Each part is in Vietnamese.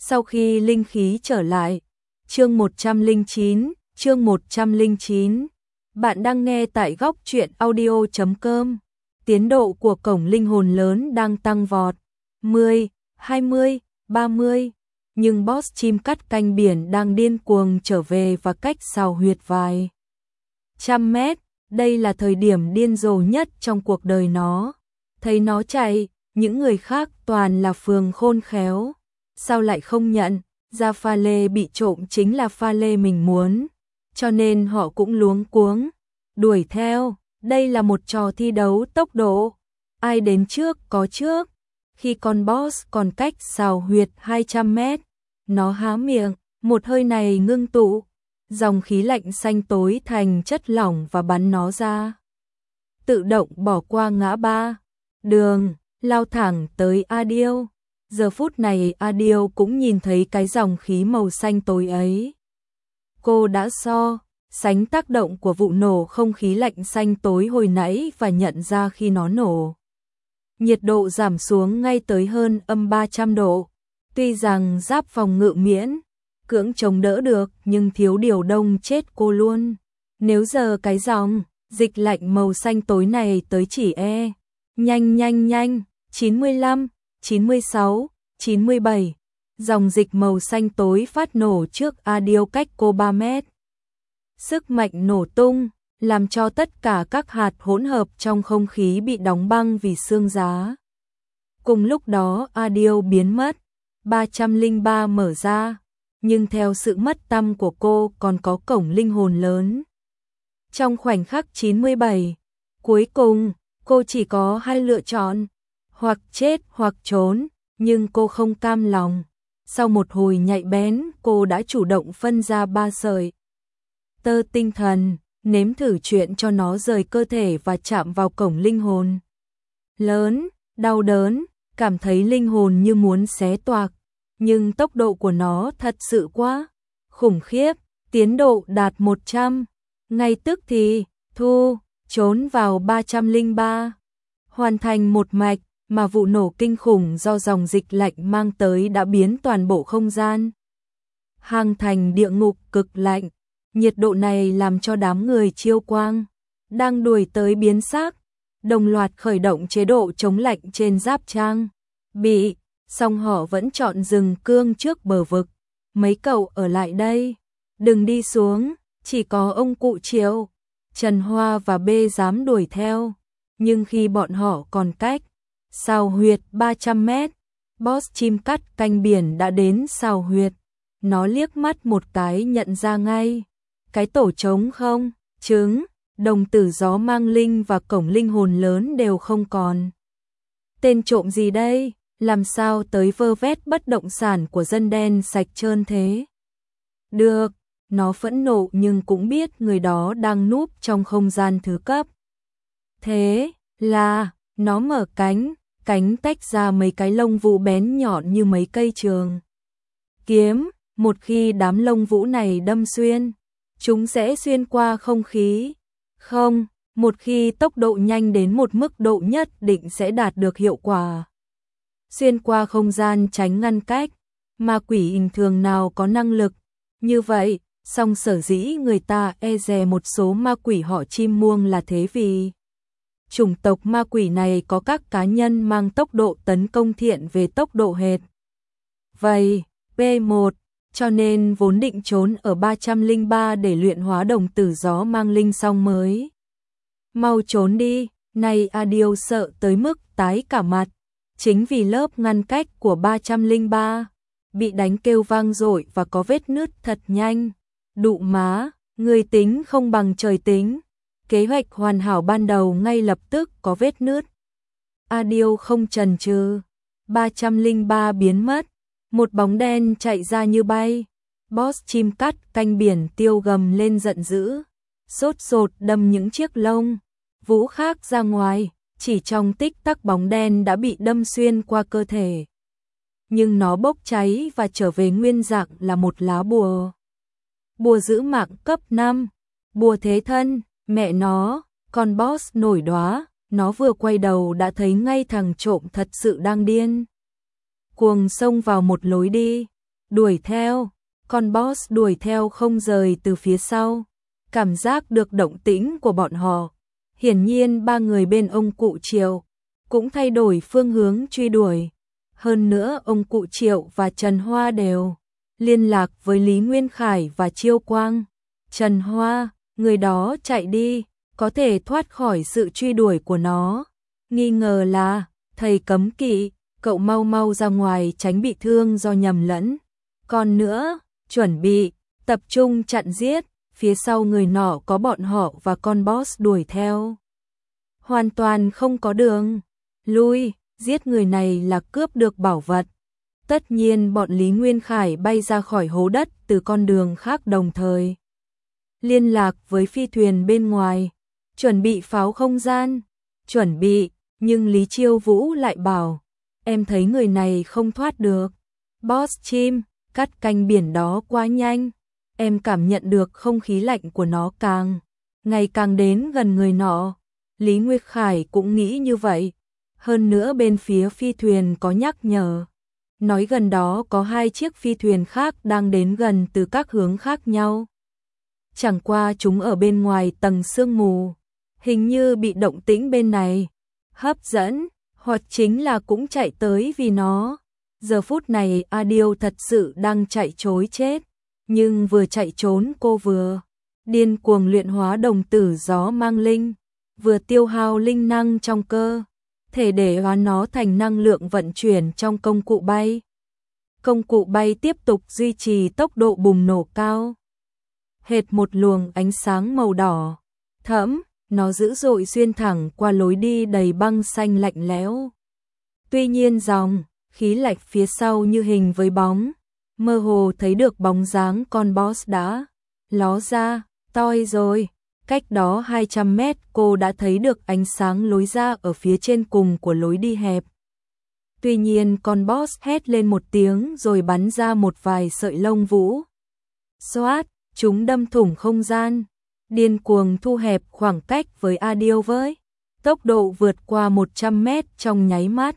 Sau khi linh khí trở lại, chương 109. Bạn đang nghe tại góc truyện audio.com. Tiến độ của cổng linh hồn lớn đang tăng vọt. 10, 20, 30. Nhưng boss chim cắt canh biển đang điên cuồng trở về và cách xào huyệt vài trăm mét. Đây là thời điểm điên rồ nhất trong cuộc đời nó. Thấy nó chạy, những người khác toàn là phường khôn khéo. Sao lại không nhận ra pha lê bị trộm chính là pha lê mình muốn, cho nên họ cũng luống cuống đuổi theo. Đây là một trò thi đấu tốc độ, ai đến trước có trước. Khi con boss còn cách xào huyệt 200 mét, nó há miệng, một hơi này ngưng tụ, dòng khí lạnh xanh tối thành chất lỏng và bắn nó ra. Tự động bỏ qua ngã ba đường, lao thẳng tới Adil. Giờ phút này Adil cũng nhìn thấy cái dòng khí màu xanh tối ấy. Cô đã sánh tác động của vụ nổ không khí lạnh xanh tối hồi nãy và nhận ra khi nó nổ, nhiệt độ giảm xuống ngay tới hơn -300 độ. Tuy rằng giáp phòng ngự miễn cưỡng chống đỡ được nhưng thiếu điều đông chết cô luôn. Nếu giờ cái dòng dịch lạnh màu xanh tối này tới chỉ nhanh 95, 96, 97. Dòng dịch màu xanh tối phát nổ trước Adil cách cô 3 mét. Sức mạnh nổ tung, làm cho tất cả các hạt hỗn hợp trong không khí bị đóng băng vì xương giá. Cùng lúc đó Adil biến mất, 303 mở ra, nhưng theo sự mất tăm của cô còn có cổng linh hồn lớn. Trong khoảnh khắc 97, cuối cùng, cô chỉ có hai lựa chọn, hoặc chết hoặc trốn, nhưng cô không cam lòng. Sau một hồi nhạy bén, cô đã chủ động phân ra 3 sợi tơ tinh thần, nếm thử chuyện cho nó rời cơ thể và chạm vào cổng linh hồn lớn. Đau đớn, cảm thấy linh hồn như muốn xé toạc, nhưng tốc độ của nó thật sự quá khủng khiếp, tiến độ đạt 100, ngay tức thì trốn vào 303, hoàn thành một mạch. Mà vụ nổ kinh khủng do dòng dịch lạnh mang tới đã biến toàn bộ không gian hang thành địa ngục cực lạnh. Nhiệt độ này làm cho đám người Chiêu Quang đang đuổi tới biến xác, đồng loạt khởi động chế độ chống lạnh trên giáp trang bị, song họ vẫn chọn dừng cương trước bờ vực. Mấy cậu ở lại đây, đừng đi xuống, chỉ có ông cụ Triệu, Trần Hoa và B dám đuổi theo. Nhưng khi bọn họ còn cách xào huyệt 300 mét, boss chim cắt canh biển đã đến xào huyệt. Nó liếc mắt một cái nhận ra ngay, cái tổ trống không, trứng, đồng tử gió mang linh và cổng linh hồn lớn đều không còn. Tên trộm gì đây, làm sao tới vơ vét bất động sản của dân đen sạch trơn thế? Được, nó phẫn nộ nhưng cũng biết người đó đang núp trong không gian thứ cấp. Thế là, nó mở cánh tách ra mấy cái lông vũ bén nhọn như mấy cây trường kiếm. Một khi đám lông vũ này đâm xuyên, chúng sẽ xuyên qua không khí. Không, một khi tốc độ nhanh đến một mức độ nhất định sẽ đạt được hiệu quả xuyên qua không gian tránh ngăn cách. Ma quỷ bình thường nào có năng lực như vậy, song sở dĩ người ta e dè một số ma quỷ họ chim muông là thế vì chủng tộc ma quỷ này có các cá nhân mang tốc độ tấn công thiện về tốc độ hệt vậy P1, cho nên vốn định trốn ở 303 để luyện hóa đồng tử gió mang linh xong mới mau trốn đi. Này Adil sợ tới mức tái cả mặt, chính vì lớp ngăn cách của 303 bị đánh kêu vang dội và có vết nứt thật nhanh. Đụ má, người tính không bằng trời tính. Kế hoạch hoàn hảo ban đầu ngay lập tức có vết nứt. Adil không chần chừ, 303 biến mất, một bóng đen chạy ra như bay. Boss chim cắt canh biển tiêu gầm lên giận dữ, sốt sột đâm những chiếc lông vũ khác ra ngoài. Chỉ trong tích tắc bóng đen đã bị đâm xuyên qua cơ thể, nhưng nó bốc cháy và trở về nguyên dạng là một lá bùa giữ mạng cấp 5, bùa thế thân. Mẹ nó, con boss nổi đóa, nó vừa quay đầu đã thấy ngay thằng trộm thật sự đang điên cuồng xông vào một lối đi. đuổi theo. Con boss đuổi theo không rời từ phía sau, cảm giác được động tĩnh của bọn họ. Hiển nhiên ba người bên ông cụ Triệu cũng thay đổi phương hướng truy đuổi. Hơn nữa ông cụ Triệu và Trần Hoa đều liên lạc với Lý Nguyên Khải và Chiêu Quang. Trần Hoa, người đó chạy đi, có thể thoát khỏi sự truy đuổi của nó. Nghi ngờ là thầy cấm kỵ, cậu mau mau ra ngoài tránh bị thương do nhầm lẫn. Còn nữa, chuẩn bị, tập trung chặn giết, phía sau người nọ có bọn họ và con boss đuổi theo. Hoàn toàn không có đường lui, giết người này là cướp được bảo vật. Tất nhiên bọn Lý Nguyên Khải bay ra khỏi hố đất từ con đường khác đồng thời. Liên lạc với phi thuyền bên ngoài, chuẩn bị pháo không gian, chuẩn bị, nhưng Lý Chiêu Vũ lại bảo, em thấy người này không thoát được. Boss chim, cắt canh biển đó quá nhanh, em cảm nhận được không khí lạnh của nó ngày càng đến gần người nọ. Lý Nguyên Khải cũng nghĩ như vậy. Hơn nữa bên phía phi thuyền có nhắc nhở, nói gần đó có 2 chiếc phi thuyền khác đang đến gần từ các hướng khác nhau. Chẳng qua chúng ở bên ngoài tầng sương mù, hình như bị động tĩnh bên này hấp dẫn, hoặc chính là cũng chạy tới vì nó. Giờ phút này Adil thật sự đang chạy trối chết, nhưng vừa chạy trốn cô vừa điên cuồng luyện hóa đồng tử gió mang linh, vừa tiêu hao linh năng trong cơ thể để hóa nó thành năng lượng vận chuyển trong công cụ bay. Công cụ bay tiếp tục duy trì tốc độ bùng nổ cao. Hệt một luồng ánh sáng màu đỏ thẫm, nó dữ dội xuyên thẳng qua lối đi đầy băng xanh lạnh lẽo. Tuy nhiên dòng khí lạnh phía sau như hình với bóng, mơ hồ thấy được bóng dáng con boss đã ló ra, toi rồi. Cách đó 200 mét cô đã thấy được ánh sáng lối ra ở phía trên cùng của lối đi hẹp. Tuy nhiên con boss hét lên một tiếng rồi bắn ra một vài sợi lông vũ. Xoát, chúng đâm thủng không gian, điên cuồng thu hẹp khoảng cách với Adil với tốc độ vượt qua 100 mét trong nháy mắt.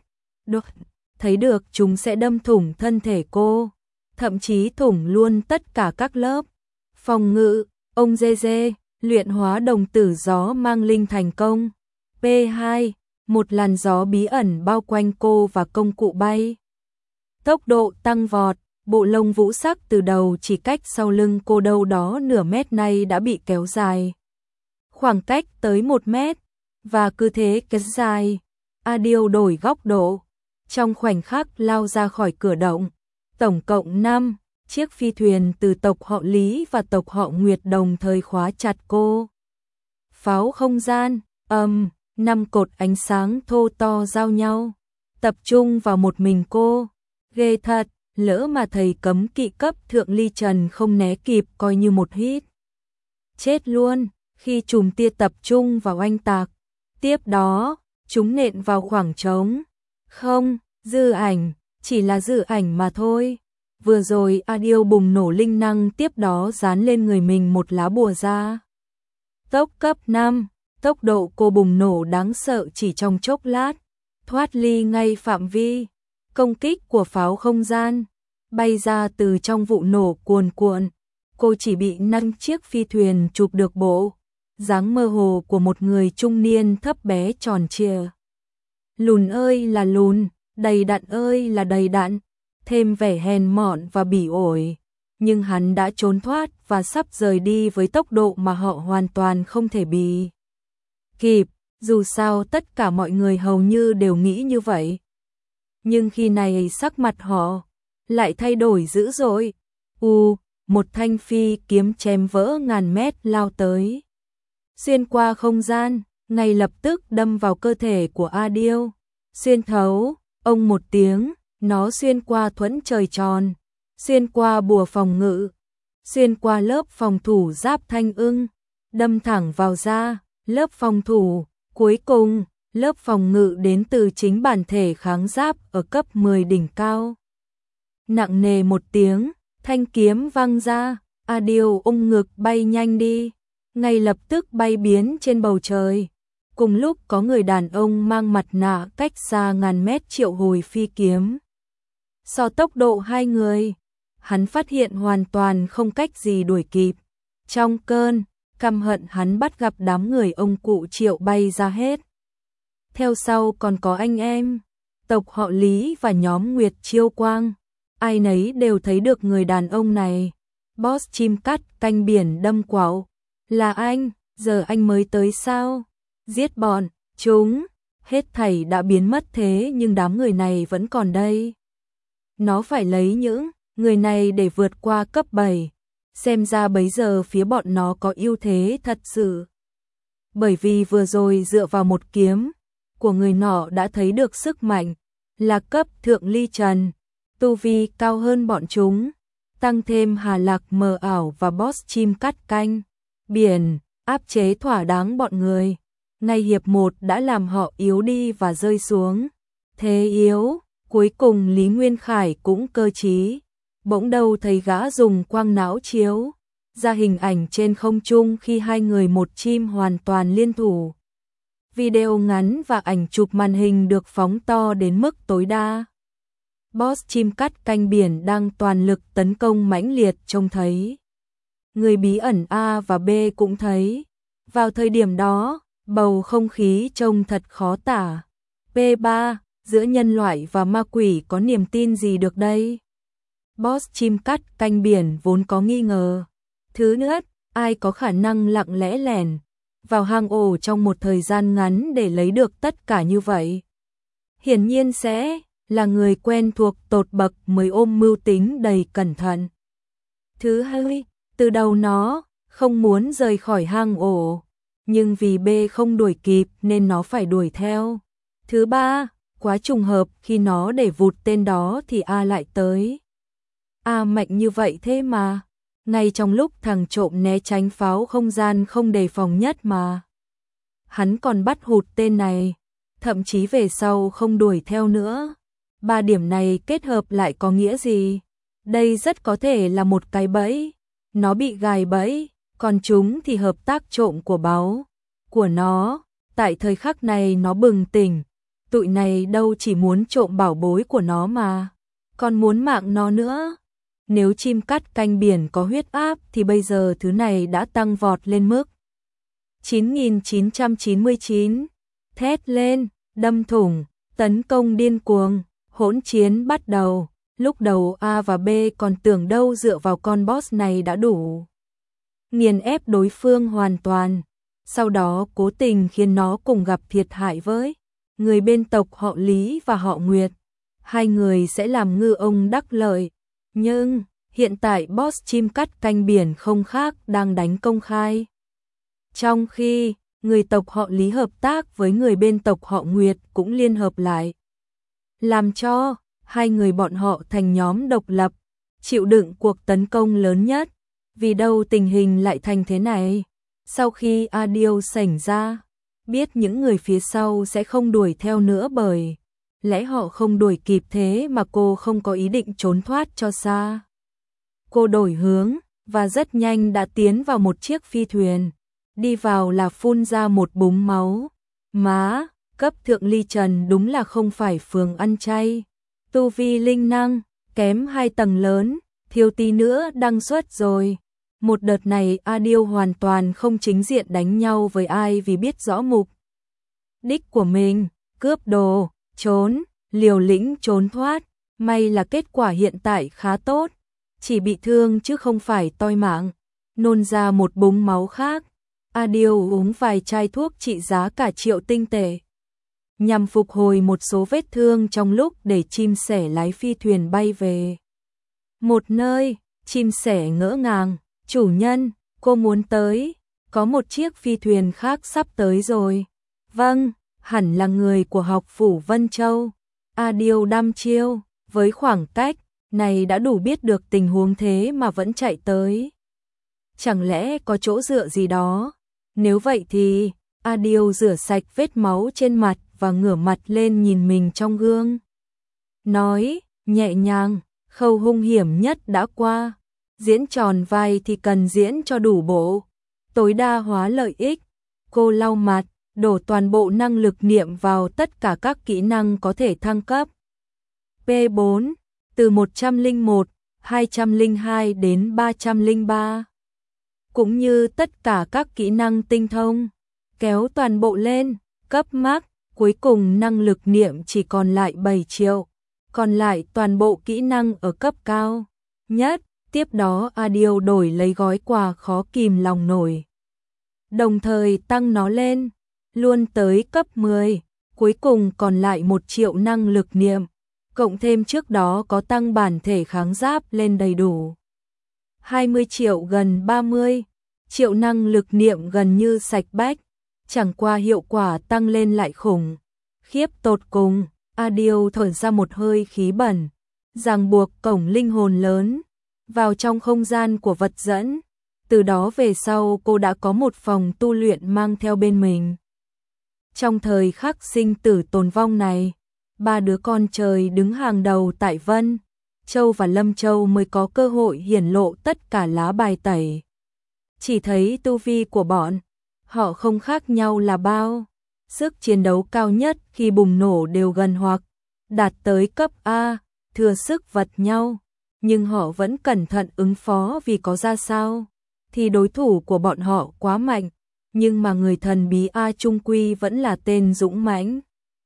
Thấy được chúng sẽ đâm thủng thân thể cô, thậm chí thủng luôn tất cả các lớp phòng ngự. Ông Dê luyện hóa đồng tử gió mang linh thành công. P2, một làn gió bí ẩn bao quanh cô và công cụ bay. Tốc độ tăng vọt, bộ lông vũ sắc từ đầu chỉ cách sau lưng cô đâu đó nửa mét này đã bị kéo dài. Khoảng cách tới 1 mét, và cứ thế kéo dài. Adil đổi góc độ, trong khoảnh khắc lao ra khỏi cửa động. Tổng cộng 5 chiếc phi thuyền từ tộc họ Lý và tộc họ Nguyệt đồng thời khóa chặt cô. Pháo không gian, 5 cột ánh sáng thô to giao nhau, tập trung vào một mình cô. Ghê thật, lỡ mà thầy cấm kỵ cấp thượng ly trần không né kịp coi như một hit. Chết luôn, khi chùm tia tập trung vào oanh tạc. Tiếp đó, chúng nện vào khoảng trống. Không, dư ảnh, chỉ là dư ảnh mà thôi. Vừa rồi Adil bùng nổ linh năng, tiếp đó dán lên người mình một lá bùa ra. Tốc cấp 5, tốc độ cô bùng nổ đáng sợ chỉ trong chốc lát, thoát ly ngay phạm vi công kích của pháo không gian, bay ra từ trong vụ nổ cuồn cuộn. Cô chỉ bị 5 chiếc phi thuyền chụp được bộ dáng mơ hồ của một người trung niên thấp bé tròn trịa. Lùn ơi là lùn, đầy đặn ơi là đầy đặn, thêm vẻ hèn mọn và bỉ ổi, nhưng hắn đã trốn thoát và sắp rời đi với tốc độ mà họ hoàn toàn không thể bì kịp, dù sao tất cả mọi người hầu như đều nghĩ như vậy. Nhưng khi này sắc mặt họ lại thay đổi dữ dội. Một thanh phi kiếm chém vỡ ngàn mét lao tới, xuyên qua không gian, ngay lập tức đâm vào cơ thể của Adil. Xuyên thấu, ông một tiếng, nó xuyên qua thuẫn trời tròn, xuyên qua bùa phòng ngự, xuyên qua lớp phòng thủ giáp thanh ưng, đâm thẳng vào da, lớp phòng thủ. Cuối cùng, lớp phòng ngự đến từ chính bản thể kháng giáp ở cấp 10 đỉnh cao. Nặng nề một tiếng, thanh kiếm văng ra, Adil ôm ngực bay nhanh đi, ngay lập tức bay biến trên bầu trời. Cùng lúc có người đàn ông mang mặt nạ cách xa ngàn mét triệu hồi phi kiếm. So tốc độ hắn phát hiện hoàn toàn không cách gì đuổi kịp. Trong cơn căm hận hắn bắt gặp đám người ông cụ Triệu bay ra hết. Theo sau còn có anh em, tộc họ Lý và nhóm Nguyệt Chiêu Quang. Ai nấy đều thấy được người đàn ông này. Boss chim cắt canh biển đâm quạo. Là anh, giờ anh mới tới sao? Giết bọn, chúng, hết thảy đã biến mất thế nhưng đám người này vẫn còn đây. Nó phải lấy những người này để vượt qua cấp 7. Xem ra bấy giờ phía bọn nó có ưu thế thật sự. Bởi vì vừa rồi dựa vào một kiếm của người nọ đã thấy được sức mạnh, là cấp thượng ly trần, tu vi cao hơn bọn chúng, tăng thêm Hà Lạc mờ ảo và boss chim cắt canh biển, áp chế thỏa đáng bọn người. Ngay hiệp 1 đã làm họ yếu đi và rơi xuống thế yếu. Cuối cùng Lý Nguyên Khải cũng cơ trí, bỗng đâu thấy gã dùng quang não chiếu ra hình ảnh trên không trung khi hai người một chim hoàn toàn liên thủ. Video ngắn và ảnh chụp màn hình được phóng to đến mức tối đa. Boss chim cắt canh biển đang toàn lực tấn công mãnh liệt trông thấy. Người bí ẩn A và B cũng thấy. Vào thời điểm đó, bầu không khí trông thật khó tả. P3, giữa nhân loại và ma quỷ có niềm tin gì được đây? Boss chim cắt canh biển vốn có nghi ngờ. Thứ nhất, ai có khả năng lặng lẽ lẻn vào hang ổ trong một thời gian ngắn để lấy được tất cả như vậy? Hiển nhiên sẽ là người quen thuộc tột bậc mới ôm mưu tính đầy cẩn thận. Thứ hai, từ đầu nó không muốn rời khỏi hang ổ, nhưng vì B không đuổi kịp nên nó phải đuổi theo. Thứ ba, quá trùng hợp khi nó để vụt tên đó thì A lại tới. A mạnh như vậy thế mà. Ngay trong lúc thằng trộm né tránh pháo không gian không đề phòng nhất mà. Hắn còn bắt hụt tên này, thậm chí về sau không đuổi theo nữa. Ba điểm này kết hợp lại có nghĩa gì? Đây rất có thể là một cái bẫy. Nó bị gài bẫy, còn chúng thì hợp tác trộm của báu của nó. Tại thời khắc này nó bừng tỉnh. Tụi này đâu chỉ muốn trộm bảo bối của nó mà, còn muốn mạng nó nữa. Nếu chim cắt canh biển có huyết áp thì bây giờ thứ này đã tăng vọt lên mức 9999. Thét lên, đâm thủng, tấn công điên cuồng, hỗn chiến bắt đầu. Lúc đầu A và B còn tưởng đâu dựa vào con boss này đã đủ nghiền ép đối phương hoàn toàn. Sau đó cố tình khiến nó cùng gặp thiệt hại với người bên tộc họ Lý và họ Nguyệt. Hai người sẽ làm ngư ông đắc lợi. Nhưng hiện tại boss chim cắt canh biển không khác đang đánh công khai. Trong khi người tộc họ Lý hợp tác với người bên tộc họ Nguyệt cũng liên hợp lại, làm cho hai người bọn họ thành nhóm độc lập, chịu đựng cuộc tấn công lớn nhất. Vì đâu tình hình lại thành thế này? Sau khi Adio xảy ra, biết những người phía sau sẽ không đuổi theo nữa bởi lẽ họ không đuổi kịp, thế mà cô không có ý định trốn thoát cho xa. Cô đổi hướng và rất nhanh đã tiến vào một chiếc phi thuyền. Đi vào là phun ra một búng máu. Má, cấp thượng ly trần đúng là không phải phường ăn chay. Tu vi linh năng, kém 2 tầng lớn, thiếu tí nữa đăng xuất rồi. Một đợt này Adio hoàn toàn không chính diện đánh nhau với ai vì biết rõ mục đích của mình, cướp đồ, trốn, liều lĩnh trốn thoát. May là kết quả hiện tại khá tốt, chỉ bị thương chứ không phải toi mạng. Nôn ra một búng máu khác, Adio uống vài chai thuốc trị giá cả triệu tinh tệ, nhằm phục hồi một số vết thương trong lúc để chim sẻ lái phi thuyền bay về một nơi. Chim sẻ ngỡ ngàng, chủ nhân, cô muốn tới, có một chiếc phi thuyền khác sắp tới rồi. Vâng, hẳn là người của học phủ Vân Châu. Adio đăm chiêu, với khoảng cách này đã đủ biết được tình huống thế mà vẫn chạy tới. Chẳng lẽ có chỗ dựa gì đó? Nếu vậy thì, Adio rửa sạch vết máu trên mặt và ngửa mặt lên nhìn mình trong gương. Nói, nhẹ nhàng, khâu hung hiểm nhất đã qua. Diễn tròn vai thì cần diễn cho đủ bộ, tối đa hóa lợi ích. Cô lau mặt, đổ toàn bộ năng lực niệm vào tất cả các kỹ năng có thể thăng cấp. P4, từ 101, 202 đến 303. Cũng như tất cả các kỹ năng tinh thông, kéo toàn bộ lên, cấp max, cuối cùng năng lực niệm chỉ còn lại 7 triệu, còn lại toàn bộ kỹ năng ở cấp cao nhất. Tiếp đó Adil đổi lấy gói quà khó kìm lòng nổi, đồng thời tăng nó lên, luôn tới cấp 10, cuối cùng còn lại 1 triệu năng lực niệm, cộng thêm trước đó có tăng bản thể kháng giáp lên đầy đủ. 20 triệu gần 30 triệu năng lực niệm gần như sạch bách, chẳng qua hiệu quả tăng lên lại khủng khiếp tột cùng. Adil thở ra một hơi khí bẩn, ràng buộc cổng linh hồn lớn vào trong không gian của vật dẫn. Từ đó về sau cô đã có một phòng tu luyện mang theo bên mình. Trong thời khắc sinh tử tồn vong này, 3 đứa con trời đứng hàng đầu tại Vân Châu và Lâm Châu mới có cơ hội hiển lộ tất cả lá bài tẩy. Chỉ thấy tu vi của bọn họ không khác nhau là bao. Sức chiến đấu cao nhất khi bùng nổ đều gần hoặc đạt tới cấp A, thừa sức vật nhau. Nhưng họ vẫn cẩn thận ứng phó vì có ra sao thì đối thủ của bọn họ quá mạnh. Nhưng mà người thần bí A trung quy vẫn là tên dũng mãnh.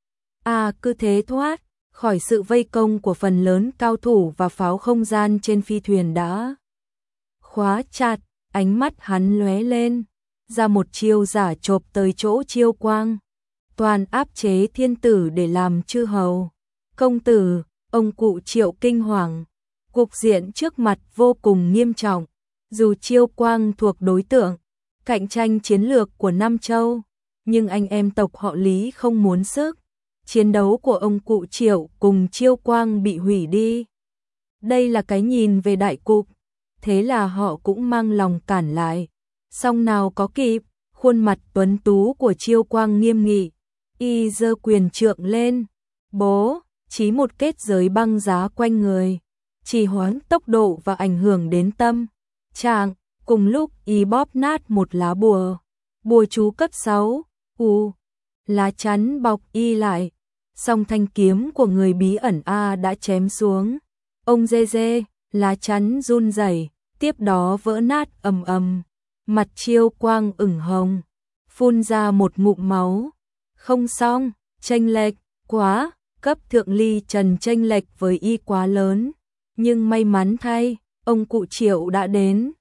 A cứ thế thoát khỏi sự vây công của phần lớn cao thủ và pháo không gian trên phi thuyền đã khóa chặt. Ánh mắt hắn lóe lên, ra một chiêu giả chộp tới chỗ Chiêu Quang, toàn áp chế thiên tử để làm chư hầu. Công tử, ông cụ Triệu kinh hoàng, cục diện trước mặt vô cùng nghiêm trọng. Dù Chiêu Quang thuộc đối tượng cạnh tranh chiến lược của Nam Châu, nhưng anh em tộc họ Lý không muốn sức chiến đấu của ông cụ Triệu cùng Chiêu Quang bị hủy đi. Đây là cái nhìn về đại cục, thế là họ cũng mang lòng cản lại. Song nào có kịp, khuôn mặt tuấn tú của Chiêu Quang nghiêm nghị, y giơ quyền trượng lên, bố chí một kết giới băng giá quanh người, trì hoãn tốc độ và ảnh hưởng đến tâm trạng. Cùng lúc y bóp nát một lá bùa chú cấp 6, lá chắn bọc y lại. Song thanh kiếm của người bí ẩn A đã chém xuống. Ông dê dê, lá chắn run rẩy, tiếp đó vỡ nát ầm ầm. Mặt Chiêu Quang ửng hồng, phun ra một ngụm máu. Không xong, chênh lệch quá, cấp thượng ly trần chênh lệch với y quá lớn. Nhưng may mắn thay, ông cụ Triệu đã đến.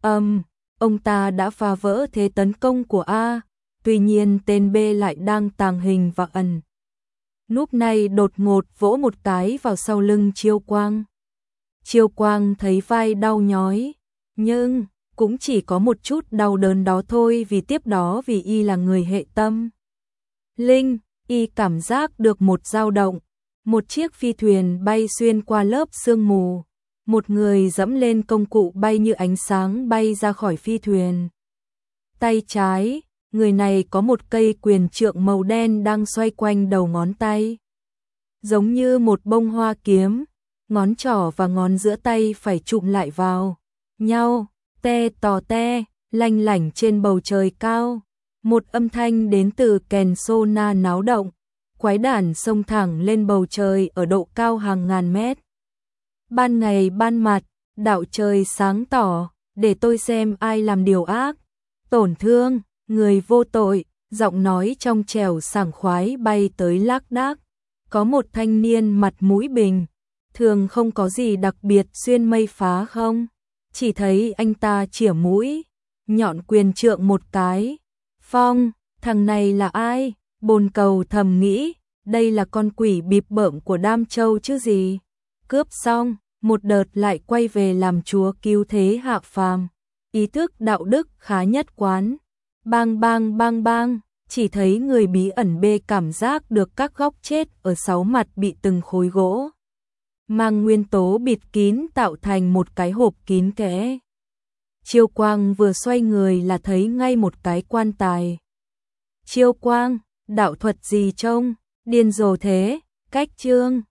Ông ta đã phá vỡ thế tấn công của A, tuy nhiên tên B lại đang tàng hình và ẩn núp này đột ngột vỗ một cái vào sau lưng Chiêu Quang. Chiêu Quang thấy vai đau nhói, nhưng cũng chỉ có một chút đau đớn đó thôi, vì tiếp đó vì y là người hệ tâm linh, y cảm giác được một dao động, một chiếc phi thuyền bay xuyên qua lớp sương mù. Một người dẫm lên công cụ bay như ánh sáng bay ra khỏi phi thuyền. Tay trái, người này có một cây quyền trượng màu đen đang xoay quanh đầu ngón tay. Giống như một bông hoa kiếm, ngón trỏ và ngón giữa tay phải chụm lại vào nhau, te tò te, lanh lảnh trên bầu trời cao. Một âm thanh đến từ kèn sona náo động, quái đản xông thẳng lên bầu trời ở độ cao hàng ngàn mét. Ban ngày ban mặt, đạo trời sáng tỏ, để tôi xem ai làm điều ác, tổn thương người vô tội. Giọng nói trong trẻo sảng khoái bay tới lác đác. Có một thanh niên mặt mũi bình thường không có gì đặc biệt xuyên mây phá không, chỉ thấy anh ta chĩa mũi nhọn quyền trượng một cái. Phong, thằng này là ai? Bồn Cầu thầm nghĩ, đây là con quỷ bịp bợm của Đam Châu chứ gì. Cướp xong, một đợt lại quay về làm chúa cứu thế hạ phàm. Ý thức đạo đức khá nhất quán. Bang bang bang bang, chỉ thấy người bí ẩn B cảm giác được các góc chết ở 6 mặt bị từng khối gỗ mang nguyên tố bịt kín tạo thành một cái hộp kín kẽ. Chiêu Quang vừa xoay người là thấy ngay một cái quan tài. Chiêu Quang, đạo thuật gì trông điên rồ thế? Cách chương